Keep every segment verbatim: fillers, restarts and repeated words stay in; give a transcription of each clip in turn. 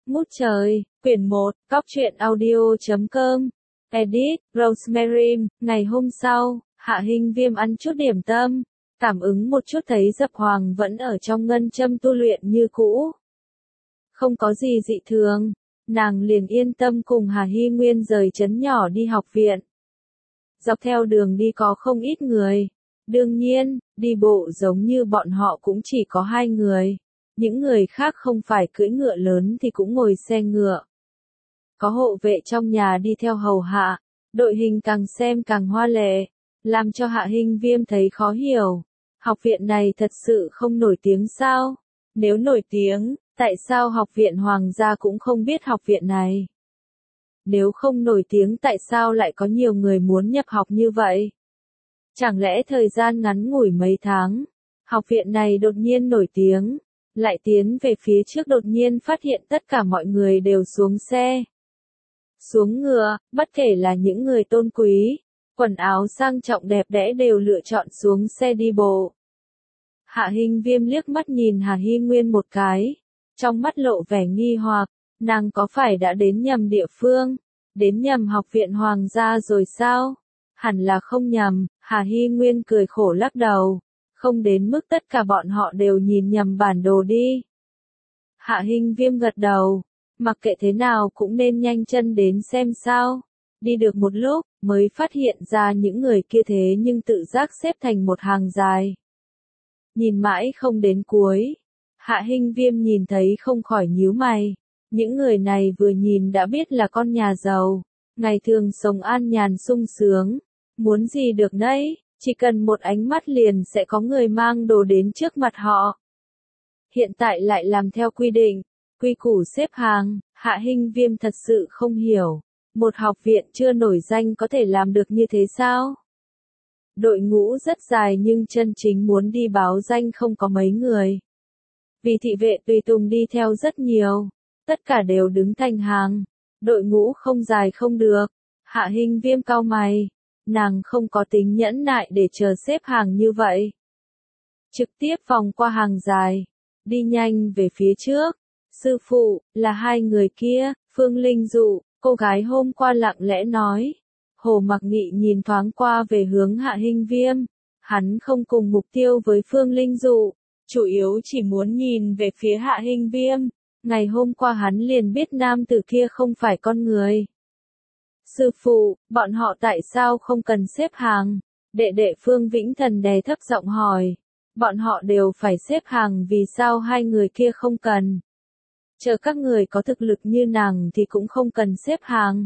Ngút trời, quyển một, góc truyện audio.com. Edit, Rosemary. Ngày hôm sau, Hạ Hinh Viêm ăn chút điểm tâm, cảm ứng một chút thấy Dập Hoàng vẫn ở trong ngân châm tu luyện như cũ. Không có gì dị thường, nàng liền yên tâm cùng Hà Hy Nguyên rời trấn nhỏ đi học viện. Dọc theo đường đi có không ít người. Đương nhiên, đi bộ giống như bọn họ cũng chỉ có hai người. Những người khác không phải cưỡi ngựa lớn thì cũng ngồi xe ngựa. Có hộ vệ trong nhà đi theo hầu hạ, đội hình càng xem càng hoa lệ, làm cho Hạ Hinh Viêm thấy khó hiểu. Học viện này thật sự không nổi tiếng sao? Nếu nổi tiếng, tại sao học viện Hoàng gia cũng không biết học viện này? Nếu không nổi tiếng tại sao lại có nhiều người muốn nhập học như vậy? Chẳng lẽ thời gian ngắn ngủi mấy tháng, học viện này đột nhiên nổi tiếng, lại tiến về phía trước đột nhiên phát hiện tất cả mọi người đều xuống xe. Xuống ngựa, bất kể là những người tôn quý, quần áo sang trọng đẹp đẽ đều lựa chọn xuống xe đi bộ. Hạ Hinh Viêm liếc mắt nhìn Hà Hy Nguyên một cái, trong mắt lộ vẻ nghi hoặc, nàng có phải đã đến nhầm địa phương, đến nhầm học viện Hoàng gia rồi sao? Hẳn là không nhầm, Hà Hy Nguyên cười khổ lắc đầu, không đến mức tất cả bọn họ đều nhìn nhầm bản đồ đi. Hạ Hinh Viêm gật đầu, mặc kệ thế nào cũng nên nhanh chân đến xem sao. Đi được một lúc, mới phát hiện ra những người kia thế nhưng tự giác xếp thành một hàng dài. Nhìn mãi không đến cuối, Hạ Hinh Viêm nhìn thấy không khỏi nhíu mày. Những người này vừa nhìn đã biết là con nhà giàu, ngày thường sống an nhàn sung sướng, muốn gì được nấy, chỉ cần một ánh mắt liền sẽ có người mang đồ đến trước mặt họ. Hiện tại lại làm theo quy định, quy củ xếp hàng, Hạ Hinh Viêm thật sự không hiểu, một học viện chưa nổi danh có thể làm được như thế sao? Đội ngũ rất dài nhưng chân chính muốn đi báo danh không có mấy người. Vì thị vệ tùy tùng đi theo rất nhiều, tất cả đều đứng thành hàng, đội ngũ không dài không được. Hạ Hinh Viêm cau mày, nàng không có tính nhẫn nại để chờ xếp hàng như vậy. Trực tiếp vòng qua hàng dài, đi nhanh về phía trước. Sư phụ, là hai người kia, Phương Linh Dụ, cô gái hôm qua lặng lẽ nói. Hồ Mặc Nghị nhìn thoáng qua về hướng Hạ Hinh Viêm, hắn không cùng mục tiêu với Phương Linh Dụ, chủ yếu chỉ muốn nhìn về phía Hạ Hinh Viêm. Ngày hôm qua hắn liền biết nam tử kia không phải con người. Sư phụ, bọn họ tại sao không cần xếp hàng? Đệ đệ Phương Vĩnh Thần đè thấp giọng hỏi. Bọn họ đều phải xếp hàng vì sao hai người kia không cần? Chờ các người có thực lực như nàng thì cũng không cần xếp hàng.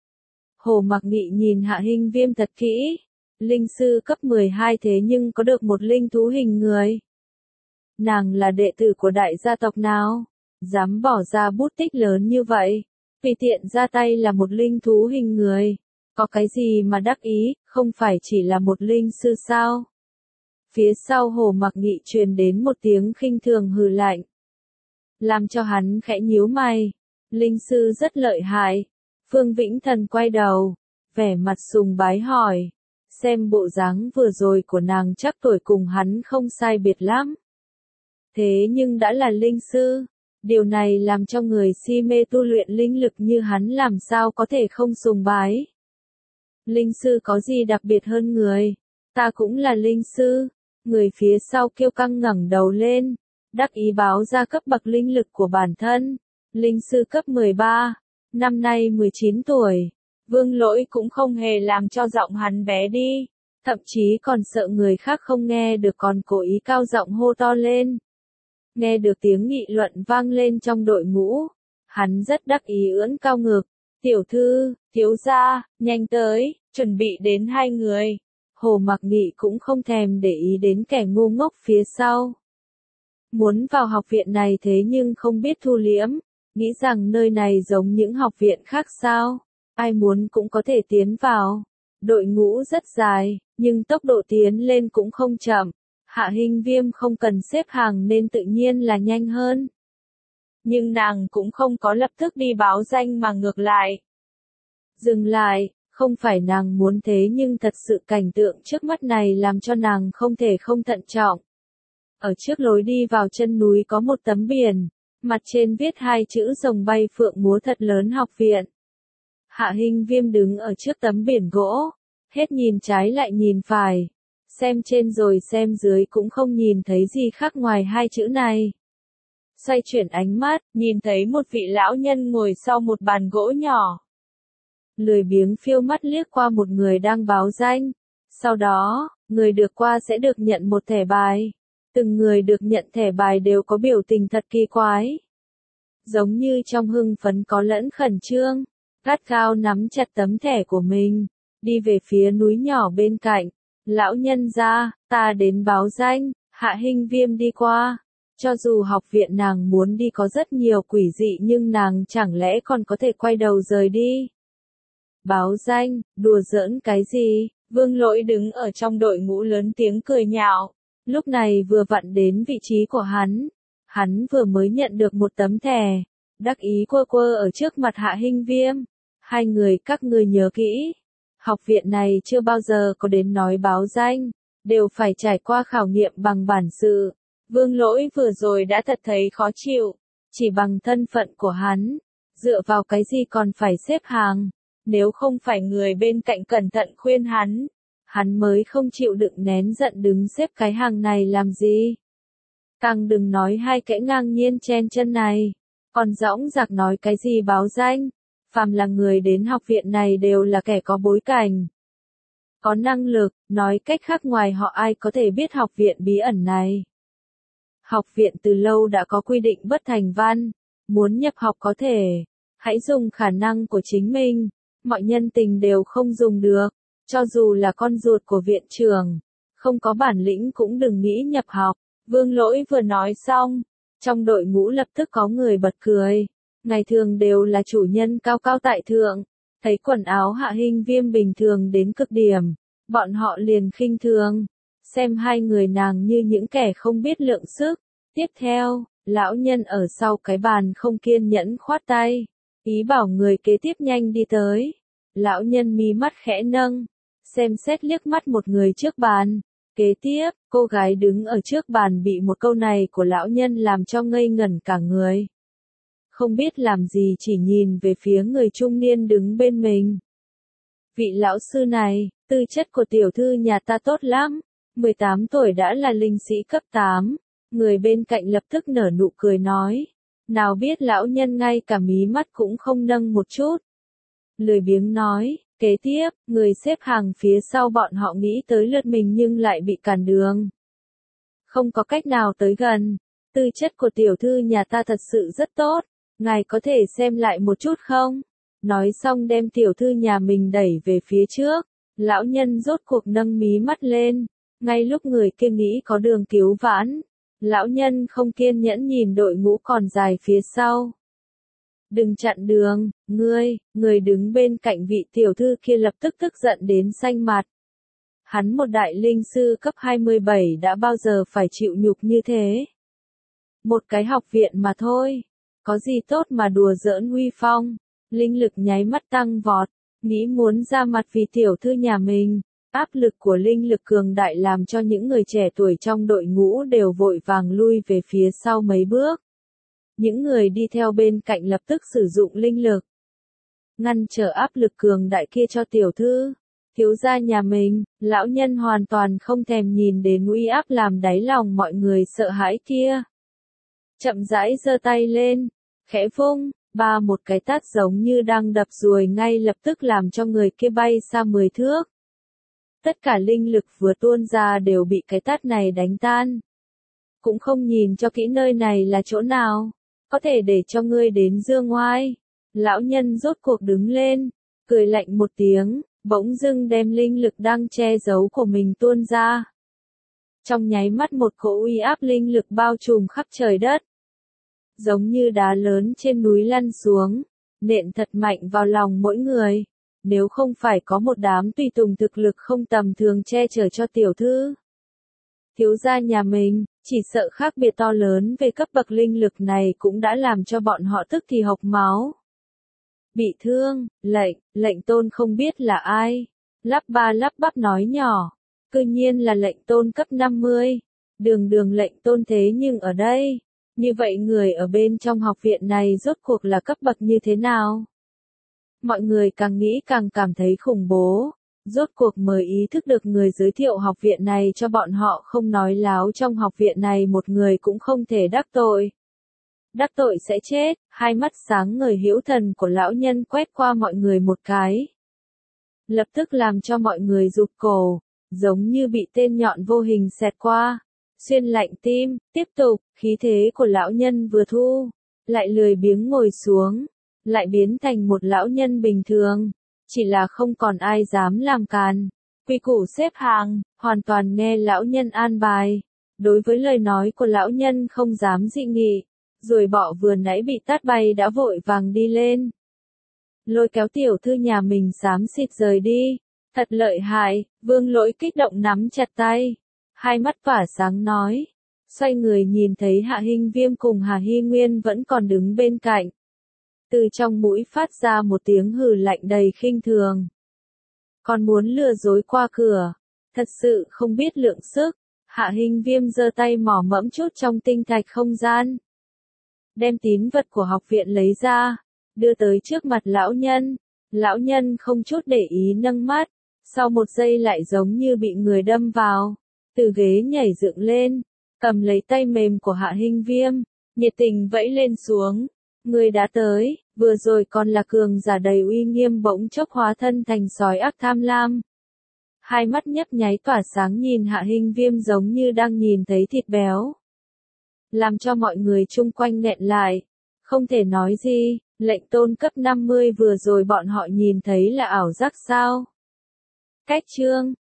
Hồ Mặc Nghị nhìn Hạ Hinh Viêm thật kỹ. Linh sư cấp mười hai thế nhưng có được một linh thú hình người. Nàng là đệ tử của đại gia tộc nào? Dám bỏ ra bút tích lớn như vậy, tùy tiện ra tay là một linh thú hình người. Có cái gì mà đắc ý, không phải chỉ là một linh sư sao? Phía sau Hồ Mặc Nghị truyền đến một tiếng khinh thường hừ lạnh, làm cho hắn khẽ nhíu mày. Linh sư rất lợi hại. Phương Vĩnh Thần quay đầu, vẻ mặt sùng bái hỏi, xem bộ dáng vừa rồi của nàng chắc tuổi cùng hắn không sai biệt lắm. Thế nhưng đã là linh sư, điều này làm cho người si mê tu luyện linh lực như hắn làm sao có thể không sùng bái. Linh sư có gì đặc biệt hơn người? Ta cũng là linh sư. Người phía sau kiêu căng ngẩng đầu lên, đắc ý báo ra cấp bậc linh lực của bản thân. Linh sư cấp mười ba, năm nay mười chín tuổi. Vương Lỗi cũng không hề làm cho giọng hắn bé đi, thậm chí còn sợ người khác không nghe được còn cố ý cao giọng hô to lên. Nghe được tiếng nghị luận vang lên trong đội ngũ, hắn rất đắc ý ưỡn cao ngực. Tiểu thư, thiếu gia, nhanh tới, chuẩn bị đến hai người. Hồ Mặc Nghị cũng không thèm để ý đến kẻ ngu ngốc phía sau. Muốn vào học viện này thế nhưng không biết thu liễm, nghĩ rằng nơi này giống những học viện khác sao, ai muốn cũng có thể tiến vào. Đội ngũ rất dài, nhưng tốc độ tiến lên cũng không chậm. Hạ Hinh Viêm không cần xếp hàng nên tự nhiên là nhanh hơn. Nhưng nàng cũng không có lập tức đi báo danh mà ngược lại. Dừng lại, không phải nàng muốn thế nhưng thật sự cảnh tượng trước mắt này làm cho nàng không thể không thận trọng. Ở trước lối đi vào chân núi có một tấm biển, mặt trên viết hai chữ rồng bay phượng múa thật lớn học viện. Hạ Hinh Viêm đứng ở trước tấm biển gỗ, hết nhìn trái lại nhìn phải, xem trên rồi xem dưới cũng không nhìn thấy gì khác ngoài hai chữ này. Xoay chuyển ánh mắt, nhìn thấy một vị lão nhân ngồi sau một bàn gỗ nhỏ. Lười biếng phiêu mắt liếc qua một người đang báo danh. Sau đó, người được qua sẽ được nhận một thẻ bài. Từng người được nhận thẻ bài đều có biểu tình thật kỳ quái. Giống như trong hưng phấn có lẫn khẩn trương, gắt gao nắm chặt tấm thẻ của mình, đi về phía núi nhỏ bên cạnh. Lão nhân gia, ta đến báo danh. Hạ Hinh Viêm đi qua. Cho dù học viện nàng muốn đi có rất nhiều quỷ dị nhưng nàng chẳng lẽ còn có thể quay đầu rời đi. Báo danh, đùa giỡn cái gì? Vương Lỗi đứng ở trong đội ngũ lớn tiếng cười nhạo. Lúc này vừa vặn đến vị trí của hắn. Hắn vừa mới nhận được một tấm thẻ. Đắc ý quơ quơ ở trước mặt Hạ Hinh Viêm. Hai người các ngươi nhớ kỹ. Học viện này chưa bao giờ có đến nói báo danh. Đều phải trải qua khảo nghiệm bằng bản sự. Vương Lỗi vừa rồi đã thật thấy khó chịu. Chỉ bằng thân phận của hắn. Dựa vào cái gì còn phải xếp hàng. Nếu không phải người bên cạnh cẩn thận khuyên hắn, hắn mới không chịu đựng nén giận đứng xếp cái hàng này làm gì. Càng đừng nói hai kẻ ngang nhiên chen chân này, còn dõng dạc nói cái gì báo danh, phàm là người đến học viện này đều là kẻ có bối cảnh. Có năng lực, nói cách khác ngoài họ ai có thể biết học viện bí ẩn này. Học viện từ lâu đã có quy định bất thành văn, muốn nhập học có thể, hãy dùng khả năng của chính mình. Mọi nhân tình đều không dùng được, cho dù là con ruột của viện trưởng, không có bản lĩnh cũng đừng nghĩ nhập học. Vương Lỗi vừa nói xong, trong đội ngũ lập tức có người bật cười. Ngày thường đều là chủ nhân cao cao tại thượng, thấy quần áo Hạ Hinh Viêm bình thường đến cực điểm, bọn họ liền khinh thường, xem hai người nàng như những kẻ không biết lượng sức. Tiếp theo, lão nhân ở sau cái bàn không kiên nhẫn khoát tay. Ý bảo người kế tiếp nhanh đi tới. Lão nhân mí mắt khẽ nâng, xem xét liếc mắt một người trước bàn. Kế tiếp, cô gái đứng ở trước bàn bị một câu này của lão nhân làm cho ngây ngẩn cả người. Không biết làm gì chỉ nhìn về phía người trung niên đứng bên mình. Vị lão sư này, tư chất của tiểu thư nhà ta tốt lắm, mười tám tuổi đã là linh sĩ cấp tám. Người bên cạnh lập tức nở nụ cười nói. Nào biết lão nhân ngay cả mí mắt cũng không nâng một chút. Lười biếng nói, kế tiếp, người xếp hàng phía sau bọn họ nghĩ tới lượt mình nhưng lại bị cản đường. Không có cách nào tới gần, tư chất của tiểu thư nhà ta thật sự rất tốt, ngài có thể xem lại một chút không? Nói xong đem tiểu thư nhà mình đẩy về phía trước, lão nhân rốt cuộc nâng mí mắt lên, ngay lúc người kia nghĩ có đường cứu vãn. Lão nhân không kiên nhẫn nhìn đội ngũ còn dài phía sau. Đừng chặn đường, ngươi, người đứng bên cạnh vị tiểu thư kia lập tức tức giận đến xanh mặt. Hắn một đại linh sư cấp hai mươi bảy đã bao giờ phải chịu nhục như thế. Một cái học viện mà thôi, có gì tốt mà đùa giỡn uy phong, linh lực nháy mắt tăng vọt, nghĩ muốn ra mặt vì tiểu thư nhà mình. Áp lực của linh lực cường đại làm cho những người trẻ tuổi trong đội ngũ đều vội vàng lui về phía sau mấy bước. Những người đi theo bên cạnh lập tức sử dụng linh lực. Ngăn trở áp lực cường đại kia cho tiểu thư. Thiếu gia nhà mình, lão nhân hoàn toàn không thèm nhìn đến uy áp làm đáy lòng mọi người sợ hãi kia. Chậm rãi giơ tay lên, khẽ vung, ba một cái tát giống như đang đập ruồi ngay lập tức làm cho người kia bay xa mười thước. Tất cả linh lực vừa tuôn ra đều bị cái tát này đánh tan. Cũng không nhìn cho kỹ nơi này là chỗ nào, có thể để cho ngươi đến dương ngoai. Lão nhân rốt cuộc đứng lên, cười lạnh một tiếng, bỗng dưng đem linh lực đang che giấu của mình tuôn ra. Trong nháy mắt một cỗ uy áp linh lực bao trùm khắp trời đất. Giống như đá lớn trên núi lăn xuống, nện thật mạnh vào lòng mỗi người. Nếu không phải có một đám tùy tùng thực lực không tầm thường che chở cho tiểu thư. Thiếu gia nhà mình, chỉ sợ khác biệt to lớn về cấp bậc linh lực này cũng đã làm cho bọn họ tức thì hộc máu. Bị thương, lệnh, lệnh tôn không biết là ai. Lắp ba lắp bắp nói nhỏ. Cư nhiên là lệnh tôn cấp năm mươi. Đường đường lệnh tôn thế nhưng ở đây. Như vậy người ở bên trong học viện này rốt cuộc là cấp bậc như thế nào? Mọi người càng nghĩ càng cảm thấy khủng bố. Rốt cuộc mới ý thức được người giới thiệu học viện này cho bọn họ không nói láo, trong học viện này một người cũng không thể đắc tội. Đắc tội sẽ chết. Hai mắt sáng ngời hữu thần của lão nhân quét qua mọi người một cái. Lập tức làm cho mọi người rụt cổ, giống như bị tên nhọn vô hình xẹt qua, xuyên lạnh tim. Tiếp tục, khí thế của lão nhân vừa thu, lại lười biếng ngồi xuống, lại biến thành một lão nhân bình thường. Chỉ là không còn ai dám làm càn. Quy củ xếp hàng, hoàn toàn nghe lão nhân an bài. Đối với lời nói của lão nhân không dám dị nghị. Rồi bọ vừa nãy bị tát bay đã vội vàng đi lên. Lôi kéo tiểu thư nhà mình xám xịt rời đi. Thật lợi hại, Vương Lỗi kích động nắm chặt tay. Hai mắt tỏa sáng nói. Xoay người nhìn thấy Hạ Hinh Viêm cùng Hà Hy Nguyên vẫn còn đứng bên cạnh. Từ trong mũi phát ra một tiếng hừ lạnh đầy khinh thường. Còn muốn lừa dối qua cửa. Thật sự không biết lượng sức. Hạ Hinh Viêm giơ tay mỏ mẫm chút trong tinh thạch không gian. Đem tín vật của học viện lấy ra. Đưa tới trước mặt lão nhân. Lão nhân không chút để ý nâng mắt. Sau một giây lại giống như bị người đâm vào. Từ ghế nhảy dựng lên. Cầm lấy tay mềm của Hạ Hinh Viêm. Nhiệt tình vẫy lên xuống. Người đã tới, vừa rồi còn là cường giả đầy uy nghiêm bỗng chốc hóa thân thành sói ác tham lam. Hai mắt nhấp nháy tỏa sáng nhìn Hạ Hinh Viêm giống như đang nhìn thấy thịt béo. Làm cho mọi người chung quanh nghẹn lại. Không thể nói gì, lệnh tôn cấp năm mươi vừa rồi bọn họ nhìn thấy là ảo giác sao? Cách chương